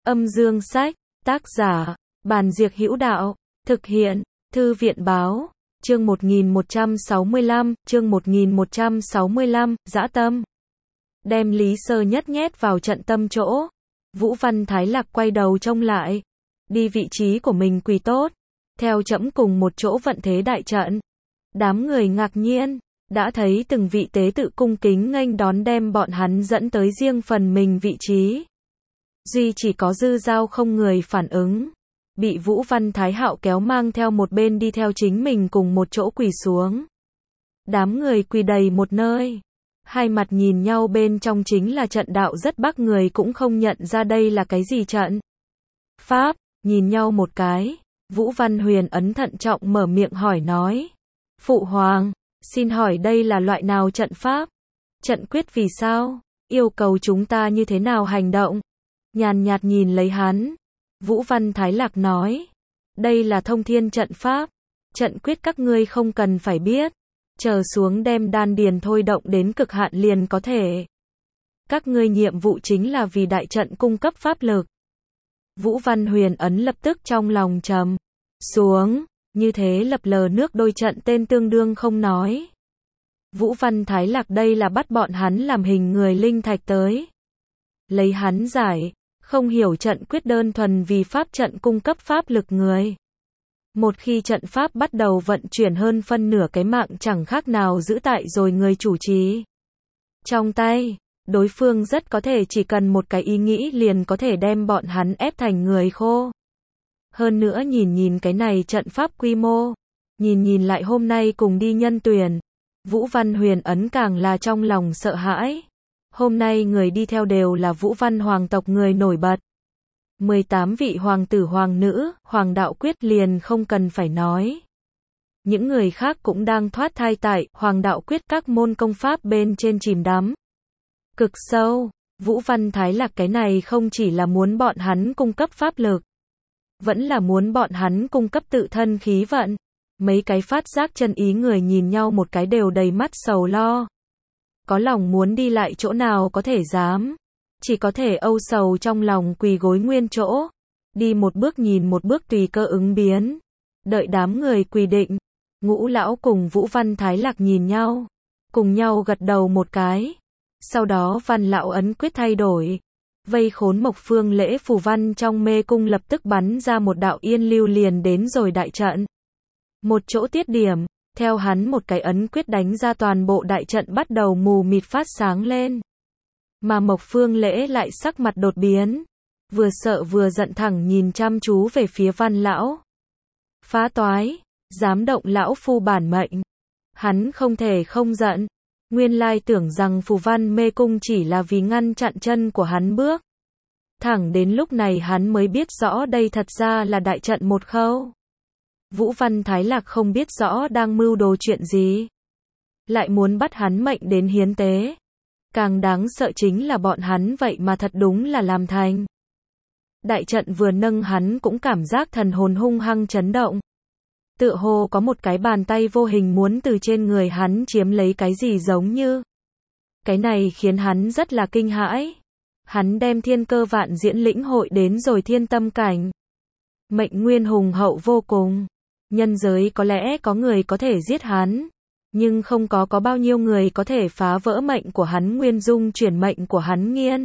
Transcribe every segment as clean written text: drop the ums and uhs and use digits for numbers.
Âm dương sách, tác giả, Bàn Diệc Hữu Đạo, thực hiện, Thư viện Báo, chương 1165, Dã Tâm. Đem Lý Sơ Nhất nhét vào trận tâm chỗ. Vũ Văn Thái Lạc quay đầu trông lại. Đi vị trí của mình quỳ tốt. Theo trẫm cùng một chỗ vận thế đại trận. Đám người ngạc nhiên, đã thấy từng vị tế tự cung kính nghênh đón đem bọn hắn dẫn tới riêng phần mình vị trí. Duy chỉ có Dư Giao không người phản ứng. Bị Vũ Văn Thái Hạo kéo mang theo một bên đi theo chính mình cùng một chỗ quỳ xuống. Đám người quỳ đầy một nơi. Hai mặt nhìn nhau bên trong chính là trận đạo rất bắc người cũng không nhận ra đây là cái gì trận. Pháp, nhìn nhau một cái. Vũ Văn Huyền ấn thận trọng mở miệng hỏi nói. Phụ hoàng, xin hỏi đây là loại nào trận pháp? Trận quyết vì sao? Yêu cầu chúng ta như thế nào hành động? Nhàn nhạt nhìn lấy hắn. Vũ Văn Thái Lạc nói. Đây là thông thiên trận pháp. Trận quyết các ngươi không cần phải biết. Chờ xuống đem đan điền thôi động đến cực hạn liền có thể. Các ngươi nhiệm vụ chính là vì đại trận cung cấp pháp lực. Vũ Văn Huyền ấn lập tức trong lòng trầm xuống, như thế lập lờ nước đôi trận tên tương đương không nói. Vũ Văn Thái Lạc đây là bắt bọn hắn làm hình người linh thạch tới. Lấy hắn giải, không hiểu trận quyết đơn thuần vì pháp trận cung cấp pháp lực người. Một khi trận pháp bắt đầu vận chuyển hơn phân nửa cái mạng chẳng khác nào giữ tại rồi người chủ trì trong tay, đối phương rất có thể chỉ cần một cái ý nghĩ liền có thể đem bọn hắn ép thành người khô. Hơn nữa nhìn cái này trận pháp quy mô, nhìn lại hôm nay cùng đi nhân tuyển, Vũ Văn Huyền ấn càng là trong lòng sợ hãi. Hôm nay người đi theo đều là Vũ Văn hoàng tộc người nổi bật. 18 vị hoàng tử hoàng nữ, hoàng đạo quyết liền không cần phải nói. Những người khác cũng đang thoát thai tại hoàng đạo quyết các môn công pháp bên trên chìm đắm cực sâu. Vũ Văn Thái Lạc cái này không chỉ là muốn bọn hắn cung cấp pháp lực, vẫn là muốn bọn hắn cung cấp tự thân khí vận. Mấy cái phát giác chân ý người nhìn nhau một cái đều đầy mắt sầu lo. Có lòng muốn đi lại chỗ nào có thể dám. Chỉ có thể âu sầu trong lòng quỳ gối nguyên chỗ. Đi một bước nhìn một bước tùy cơ ứng biến. Đợi đám người quỳ định. Ngũ lão cùng Vũ Văn Thái Lạc nhìn nhau. Cùng nhau gật đầu một cái. Sau đó Văn lão ấn quyết thay đổi. Vây khốn Mộc Phương Lễ phù văn trong mê cung lập tức bắn ra một đạo yên lưu liền đến rồi đại trận. Một chỗ tiết điểm, theo hắn một cái ấn quyết đánh ra toàn bộ đại trận bắt đầu mù mịt phát sáng lên. Mà Mộc Phương Lễ lại sắc mặt đột biến. Vừa sợ vừa giận thẳng nhìn chăm chú về phía Văn lão. Phá toái, dám động lão phu bản mệnh. Hắn không thể không giận. Nguyên lai tưởng rằng phù văn mê cung chỉ là vì ngăn chặn chân của hắn bước. Thẳng đến lúc này hắn mới biết rõ đây thật ra là đại trận một khâu. Vũ Văn Thái Lạc không biết rõ đang mưu đồ chuyện gì. Lại muốn bắt hắn mệnh đến hiến tế. Càng đáng sợ chính là bọn hắn vậy mà thật đúng là làm thành. Đại trận vừa nâng hắn cũng cảm giác thần hồn hung hăng chấn động. Tựa hồ có một cái bàn tay vô hình muốn từ trên người hắn chiếm lấy cái gì giống như. Cái này khiến hắn rất là kinh hãi. Hắn đem thiên cơ vạn diễn lĩnh hội đến rồi thiên tâm cảnh. Mệnh nguyên hùng hậu vô cùng. Nhân giới có lẽ có người có thể giết hắn. Nhưng không có bao nhiêu người có thể phá vỡ mệnh của hắn nguyên dung chuyển mệnh của hắn nghiên.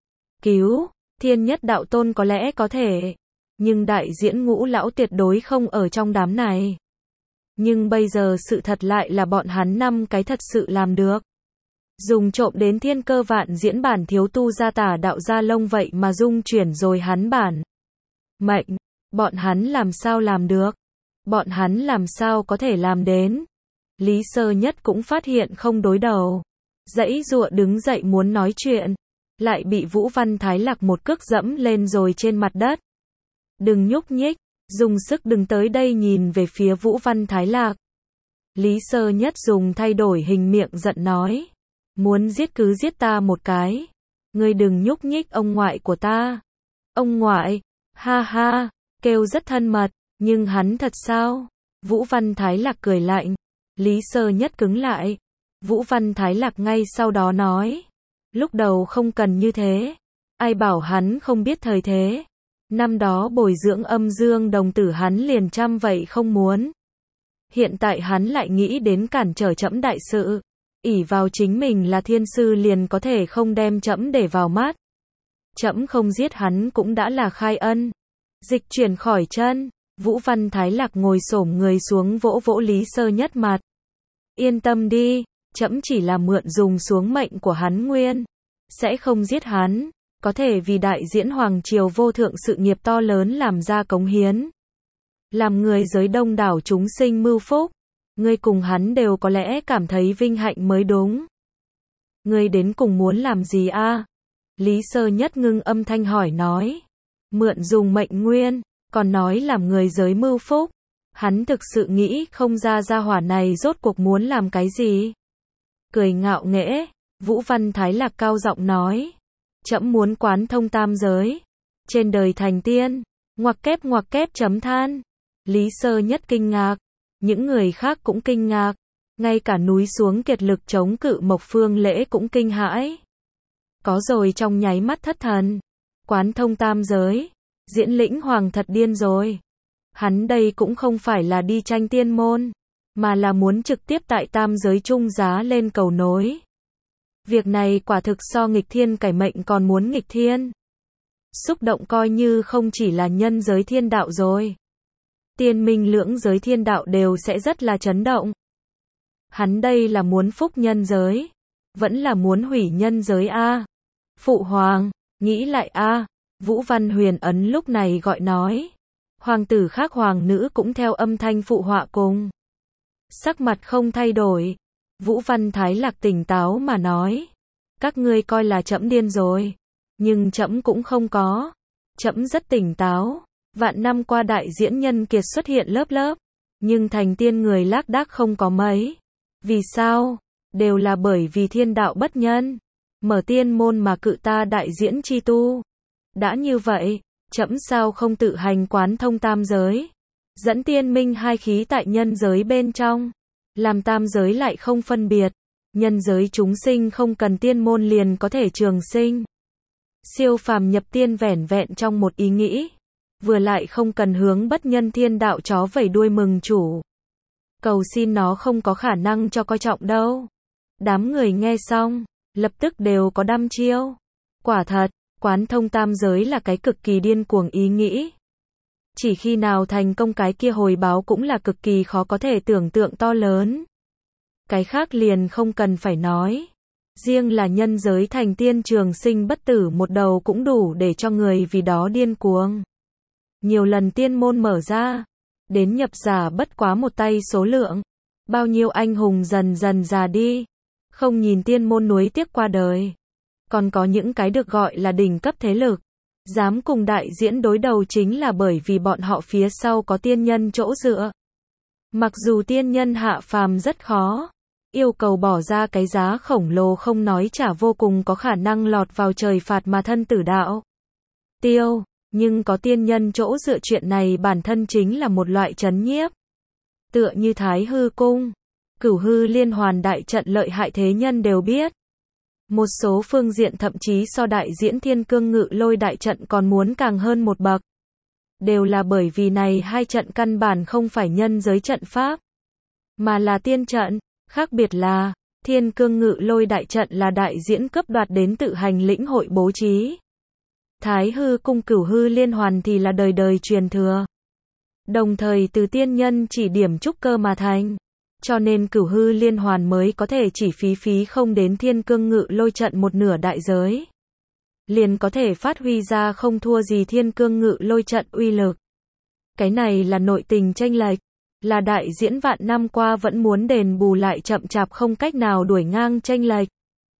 Cứu, thiên nhất đạo tôn có lẽ có thể. Nhưng đại diễn Ngũ lão tuyệt đối không ở trong đám này. Nhưng bây giờ sự thật lại là bọn hắn 5 cái thật sự làm được. Dùng trộm đến thiên cơ vạn diễn bản thiếu tu gia tả đạo gia lông vậy mà dung chuyển rồi hắn bản mệnh. Bọn hắn làm sao làm được? Bọn hắn làm sao có thể làm đến? Lý Sơ Nhất cũng phát hiện không đối đầu. Giãy giụa đứng dậy muốn nói chuyện. Lại bị Vũ Văn Thái Lạc một cước dẫm lên rồi trên mặt đất. Đừng nhúc nhích, dùng sức đừng tới đây nhìn về phía Vũ Văn Thái Lạc. Lý Sơ Nhất dùng thay đổi hình miệng giận nói. Muốn giết cứ giết ta một cái. Ngươi đừng nhúc nhích ông ngoại của ta. Ông ngoại, ha ha, kêu rất thân mật, nhưng hắn thật sao? Vũ Văn Thái Lạc cười lạnh. Lý Sơ Nhất cứng lại. Vũ Văn Thái Lạc ngay sau đó nói. Lúc đầu không cần như thế. Ai bảo hắn không biết thời thế. Năm đó bồi dưỡng âm dương đồng tử hắn liền trăm vậy không muốn. Hiện tại hắn lại nghĩ đến cản trở trẫm đại sự. Ỷ vào chính mình là thiên sư liền có thể không đem trẫm để vào mắt. Trẫm không giết hắn cũng đã là khai ân. Dịch chuyển khỏi chân, Vũ Văn Thái Lạc ngồi xổm người xuống vỗ vỗ Lý Sơ Nhất mặt. Yên tâm đi, trẫm chỉ là mượn dùng xuống mệnh của hắn nguyên. Sẽ không giết hắn, có thể vì đại diễn hoàng triều vô thượng sự nghiệp to lớn làm ra cống hiến. Làm người giới đông đảo chúng sinh mưu phúc. Ngươi cùng hắn đều có lẽ cảm thấy vinh hạnh mới đúng. Ngươi đến cùng muốn làm gì a? Lý Sơ Nhất ngưng âm thanh hỏi nói. Mượn dùng mệnh nguyên, còn nói làm người giới mưu phúc. Hắn thực sự nghĩ không ra gia hỏa này rốt cuộc muốn làm cái gì. Cười ngạo nghễ, Vũ Văn Thái Lạc cao giọng nói. Trẫm muốn quán thông tam giới. Trên đời thành tiên, ngoặc kép chấm than. Lý Sơ Nhất kinh ngạc. Những người khác cũng kinh ngạc. Ngay cả núi xuống kiệt lực chống cự Mộc Phương Lễ cũng kinh hãi. Có rồi trong nháy mắt thất thần. Quán thông tam giới. Diễn Lĩnh Hoàng thật điên rồi. Hắn đây cũng không phải là đi tranh tiên môn. Mà là muốn trực tiếp tại tam giới trung giá lên cầu nối. Việc này quả thực so nghịch thiên cải mệnh còn muốn nghịch thiên. Xúc động coi như không chỉ là nhân giới thiên đạo rồi. Tiên minh lưỡng giới thiên đạo đều sẽ rất là chấn động. Hắn đây là muốn phúc nhân giới. Vẫn là muốn hủy nhân giới a. Phụ hoàng, nghĩ lại a. Vũ Văn Huyền Ấn lúc này gọi nói. Hoàng tử khác hoàng nữ cũng theo âm thanh phụ họa cùng. Sắc mặt không thay đổi. Vũ Văn Thái Lạc tỉnh táo mà nói. Các ngươi coi là trẫm điên rồi. Nhưng trẫm cũng không có. Trẫm rất tỉnh táo. Vạn năm qua đại diễn nhân kiệt xuất hiện lớp lớp. Nhưng thành tiên người lác đác không có mấy. Vì sao? Đều là bởi vì thiên đạo bất nhân. Mở tiên môn mà cự ta đại diễn chi tu. Đã như vậy, trẫm sao không tự hành quán thông tam giới. Dẫn tiên minh hai khí tại nhân giới bên trong. Làm tam giới lại không phân biệt. Nhân giới chúng sinh không cần tiên môn liền có thể trường sinh. Siêu phàm nhập tiên vẻn vẹn trong một ý nghĩ. Vừa lại không cần hướng bất nhân thiên đạo chó vẩy đuôi mừng chủ. Cầu xin nó không có khả năng cho coi trọng đâu. Đám người nghe xong, lập tức đều có đăm chiêu. Quả thật, quán thông tam giới là cái cực kỳ điên cuồng ý nghĩ. Chỉ khi nào thành công cái kia hồi báo cũng là cực kỳ khó có thể tưởng tượng to lớn. Cái khác liền không cần phải nói. Riêng là nhân giới thành tiên trường sinh bất tử một đầu cũng đủ để cho người vì đó điên cuồng. Nhiều lần tiên môn mở ra, đến nhập giả bất quá một tay số lượng. Bao nhiêu anh hùng dần dần già đi, không nhìn tiên môn nuối tiếc qua đời. Còn có những cái được gọi là đỉnh cấp thế lực, dám cùng đại diễn đối đầu chính là bởi vì bọn họ phía sau có tiên nhân chỗ dựa. Mặc dù tiên nhân hạ phàm rất khó, yêu cầu bỏ ra cái giá khổng lồ không nói trả vô cùng có khả năng lọt vào trời phạt mà thân tử đạo. Tiêu, nhưng có tiên nhân chỗ dựa chuyện này bản thân chính là một loại trấn nhiếp. Tựa như Thái Hư Cung, Cửu Hư Liên Hoàn đại trận lợi hại thế nhân đều biết. Một số phương diện thậm chí so đại diễn Thiên Cương Ngự Lôi đại trận còn muốn càng hơn một bậc. Đều là bởi vì này hai trận căn bản không phải nhân giới trận pháp, mà là tiên trận. Khác biệt là, Thiên Cương Ngự Lôi đại trận là đại diễn cấp đoạt đến tự hành lĩnh hội bố trí. Thái Hư Cung Cửu Hư Liên Hoàn thì là đời đời truyền thừa. Đồng thời từ tiên nhân chỉ điểm trúc cơ mà thành. Cho nên Cửu Hư Liên Hoàn mới có thể chỉ phí không đến Thiên Cương Ngự Lôi trận một nửa đại giới. Liền có thể phát huy ra không thua gì Thiên Cương Ngự Lôi trận uy lực. Cái này là nội tình chênh lệch. Là đại diễn vạn năm qua vẫn muốn đền bù lại chậm chạp không cách nào đuổi ngang chênh lệch.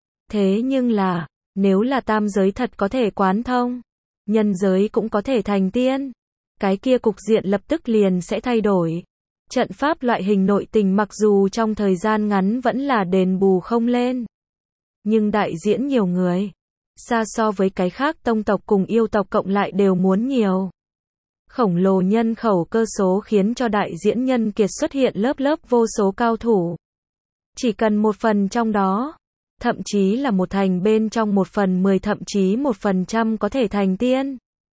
Thế nhưng là, nếu là tam giới thật có thể quán thông, nhân giới cũng có thể thành tiên, cái kia cục diện lập tức liền sẽ thay đổi. Trận pháp loại hình nội tình mặc dù trong thời gian ngắn vẫn là đền bù không lên, nhưng đại diễn nhiều người, xa so với cái khác tông tộc cùng yêu tộc cộng lại đều muốn nhiều. Khổng lồ nhân khẩu cơ số khiến cho đại diễn nhân kiệt xuất hiện lớp lớp vô số cao thủ. Chỉ cần một phần trong đó, thậm chí là một thành bên trong 1/10 thậm chí 1% có thể thành tiên.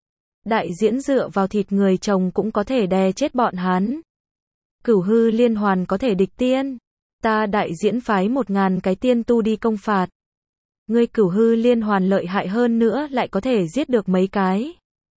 Đại diễn dựa vào thịt người chồng cũng có thể đè chết bọn hắn. Cửu hư liên hoàn có thể địch tiên. Ta đại diễn phái 1000 cái tiên tu đi công phạt. Ngươi cửu hư liên hoàn lợi hại hơn nữa lại có thể giết được mấy cái.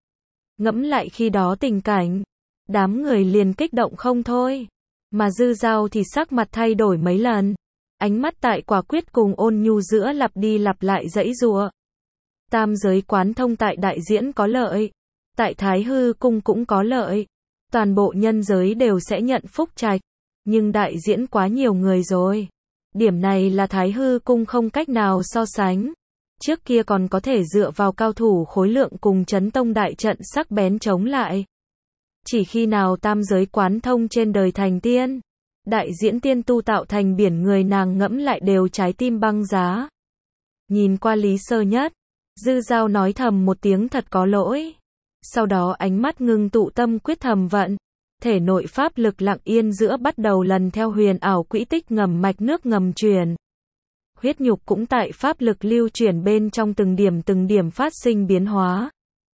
Ngẫm lại khi đó tình cảnh, đám người liền kích động không thôi. Mà Dư Dao thì sắc mặt thay đổi mấy lần. Ánh mắt tại quả quyết cùng ôn nhu giữa lặp đi lặp lại giãy giụa. Tam giới quán thông tại đại diễn có lợi. Tại Thái Hư cung cũng có lợi. Toàn bộ nhân giới đều sẽ nhận phúc trạch. Nhưng đại diễn quá nhiều người rồi. Điểm này là Thái Hư cung không cách nào so sánh. Trước kia còn có thể dựa vào cao thủ khối lượng cùng chấn tông đại trận sắc bén chống lại. Chỉ khi nào tam giới quán thông trên đời thành tiên, đại diễn tiên tu tạo thành biển người nàng ngẫm lại đều trái tim băng giá. Nhìn qua Lý Sơ Nhất, Dư Dao nói thầm một tiếng thật có lỗi. Sau đó ánh mắt ngưng tụ tâm quyết thầm vận. Thể nội pháp lực lặng yên giữa bắt đầu lần theo huyền ảo quỹ tích ngầm mạch nước ngầm truyền. Huyết nhục cũng tại pháp lực lưu chuyển bên trong từng điểm phát sinh biến hóa.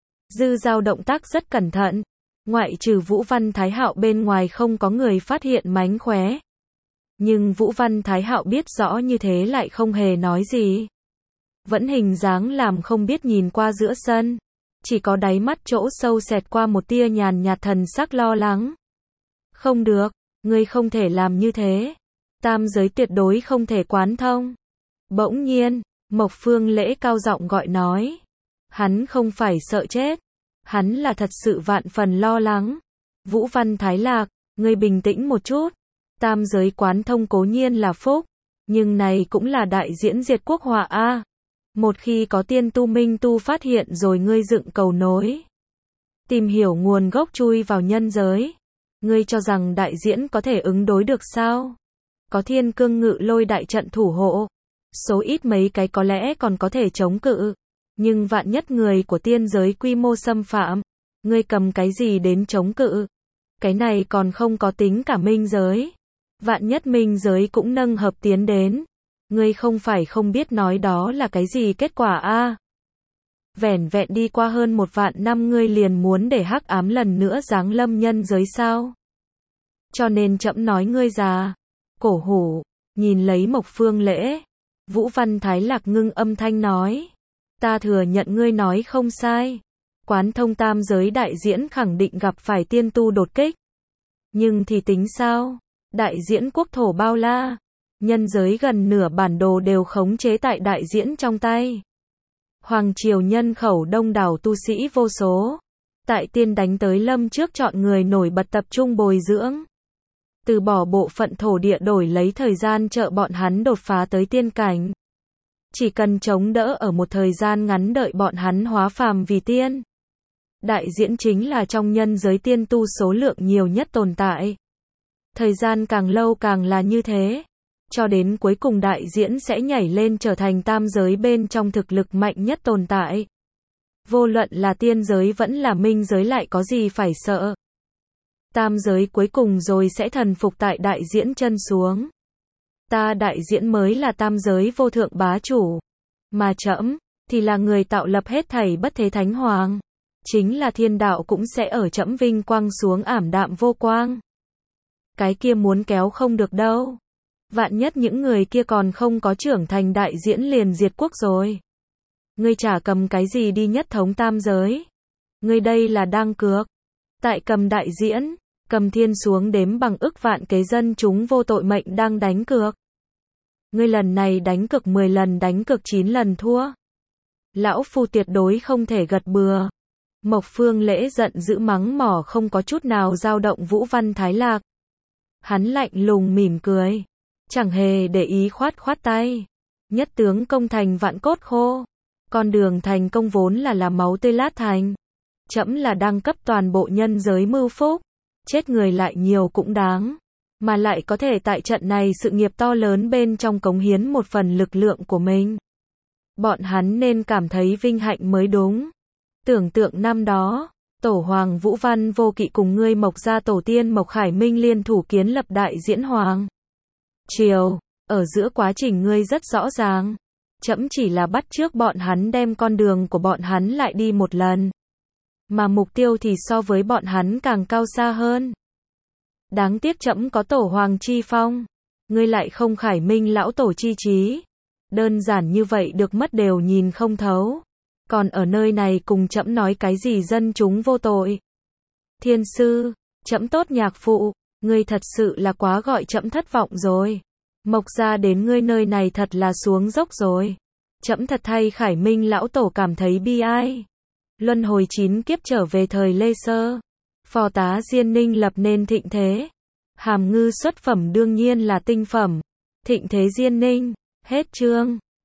Dư Dao động tác rất cẩn thận. Ngoại trừ Vũ Văn Thái Hạo bên ngoài không có người phát hiện mánh khóe. Nhưng Vũ Văn Thái Hạo biết rõ như thế lại không hề nói gì. Vẫn hình dáng làm không biết nhìn qua giữa sân. Chỉ có đáy mắt chỗ sâu xẹt qua một tia nhàn nhạt thần sắc lo lắng. Không được, ngươi không thể làm như thế. Tam giới tuyệt đối không thể quán thông. Bỗng nhiên, Mộc Phương Lễ cao giọng gọi nói. Hắn không phải sợ chết. Hắn là thật sự vạn phần lo lắng. Vũ Văn Thái Lạc, ngươi bình tĩnh một chút. Tam giới quán thông cố nhiên là phúc. Nhưng này cũng là đại diễn diệt quốc họa a. Một khi có tiên tu minh tu phát hiện rồi ngươi dựng cầu nối. Tìm hiểu nguồn gốc chui vào nhân giới. Ngươi cho rằng đại diễn có thể ứng đối được sao? Có thiên cương ngự lôi đại trận thủ hộ. Số ít mấy cái có lẽ còn có thể chống cự. Nhưng vạn nhất người của tiên giới quy mô xâm phạm. Ngươi cầm cái gì đến chống cự? Cái này còn không có tính cả minh giới. Vạn nhất minh giới cũng nâng hợp tiến đến. Ngươi không phải không biết nói đó là cái gì kết quả a? Vẻn vẹn đi qua hơn 1 vạn năm ngươi liền muốn để hắc ám lần nữa giáng lâm nhân giới sao? Cho nên trẫm nói ngươi già. Cổ hủ, nhìn lấy Mộc Phương Lễ. Vũ Văn Thái Lạc ngưng âm thanh nói. Ta thừa nhận ngươi nói không sai. Quán thông tam giới đại diễn khẳng định gặp phải tiên tu đột kích. Nhưng thì tính sao? Đại diễn quốc thổ bao la. Nhân giới gần nửa bản đồ đều khống chế tại đại diễn trong tay. Hoàng triều nhân khẩu đông đảo tu sĩ vô số. Tại tiên đánh tới lâm trước chọn người nổi bật tập trung bồi dưỡng. Từ bỏ bộ phận thổ địa đổi lấy thời gian trợ bọn hắn đột phá tới tiên cảnh. Chỉ cần chống đỡ ở một thời gian ngắn đợi bọn hắn hóa phàm vì tiên. Đại diễn chính là trong nhân giới tiên tu số lượng nhiều nhất tồn tại. Thời gian càng lâu càng là như thế. Cho đến cuối cùng đại diễn sẽ nhảy lên trở thành tam giới bên trong thực lực mạnh nhất tồn tại. Vô luận là tiên giới vẫn là minh giới lại có gì phải sợ. Tam giới cuối cùng rồi sẽ thần phục tại đại diễn chân xuống. Ta đại diễn mới là tam giới vô thượng bá chủ. Mà trẫm thì là người tạo lập hết thảy bất thế thánh hoàng. Chính là thiên đạo cũng sẽ ở trẫm vinh quang xuống ảm đạm vô quang. Cái kia muốn kéo không được đâu. Vạn nhất những người kia còn không có trưởng thành đại diễn liền diệt quốc rồi. Ngươi chả cầm cái gì đi nhất thống tam giới. Ngươi đây là đang cược. Tại cầm đại diễn, cầm thiên xuống đếm bằng ức vạn kế dân chúng vô tội mệnh đang đánh cược. Ngươi lần này đánh cược 10 lần đánh cược 9 lần thua. Lão phu tuyệt đối không thể gật bừa. Mộc Phương Lễ giận dữ mắng mỏ không có chút nào dao động Vũ Văn Thái Lạc. Hắn lạnh lùng mỉm cười. Chẳng hề để ý khoát khoát tay. Nhất tướng công thành vạn cốt khô. Con đường thành công vốn là máu tươi lát thành. Trẫm là đăng cấp toàn bộ nhân giới mưu phúc. Chết người lại nhiều cũng đáng. Mà lại có thể tại trận này sự nghiệp to lớn bên trong cống hiến một phần lực lượng của mình. Bọn hắn nên cảm thấy vinh hạnh mới đúng. Tưởng tượng năm đó, Tổ Hoàng Vũ Văn Vô Kỵ cùng ngươi Mộc gia tổ tiên Mộc Khải Minh liên thủ kiến lập đại diễn hoàng triều, ở giữa quá trình ngươi rất rõ ràng. trẫm chỉ là bắt chước bọn hắn đem con đường của bọn hắn lại đi một lần. Mà mục tiêu thì so với bọn hắn càng cao xa hơn. Đáng tiếc trẫm có tổ hoàng chi phong, ngươi lại không khải minh lão tổ chi trí. Đơn giản như vậy được mất đều nhìn không thấu. Còn ở nơi này cùng trẫm nói cái gì dân chúng vô tội. Thiên sư, trẫm tốt nhạc phụ, ngươi thật sự là quá gọi trẫm thất vọng rồi. Mộc gia đến ngươi nơi này thật là xuống dốc rồi. Trẫm thật thay khải minh lão tổ cảm thấy bi ai. Luân hồi 9 kiếp trở về thời Lê Sơ. Phò tá Diên Ninh lập nên thịnh thế. Hàm ngư xuất phẩm đương nhiên là tinh phẩm. Thịnh thế Diên Ninh. Hết chương.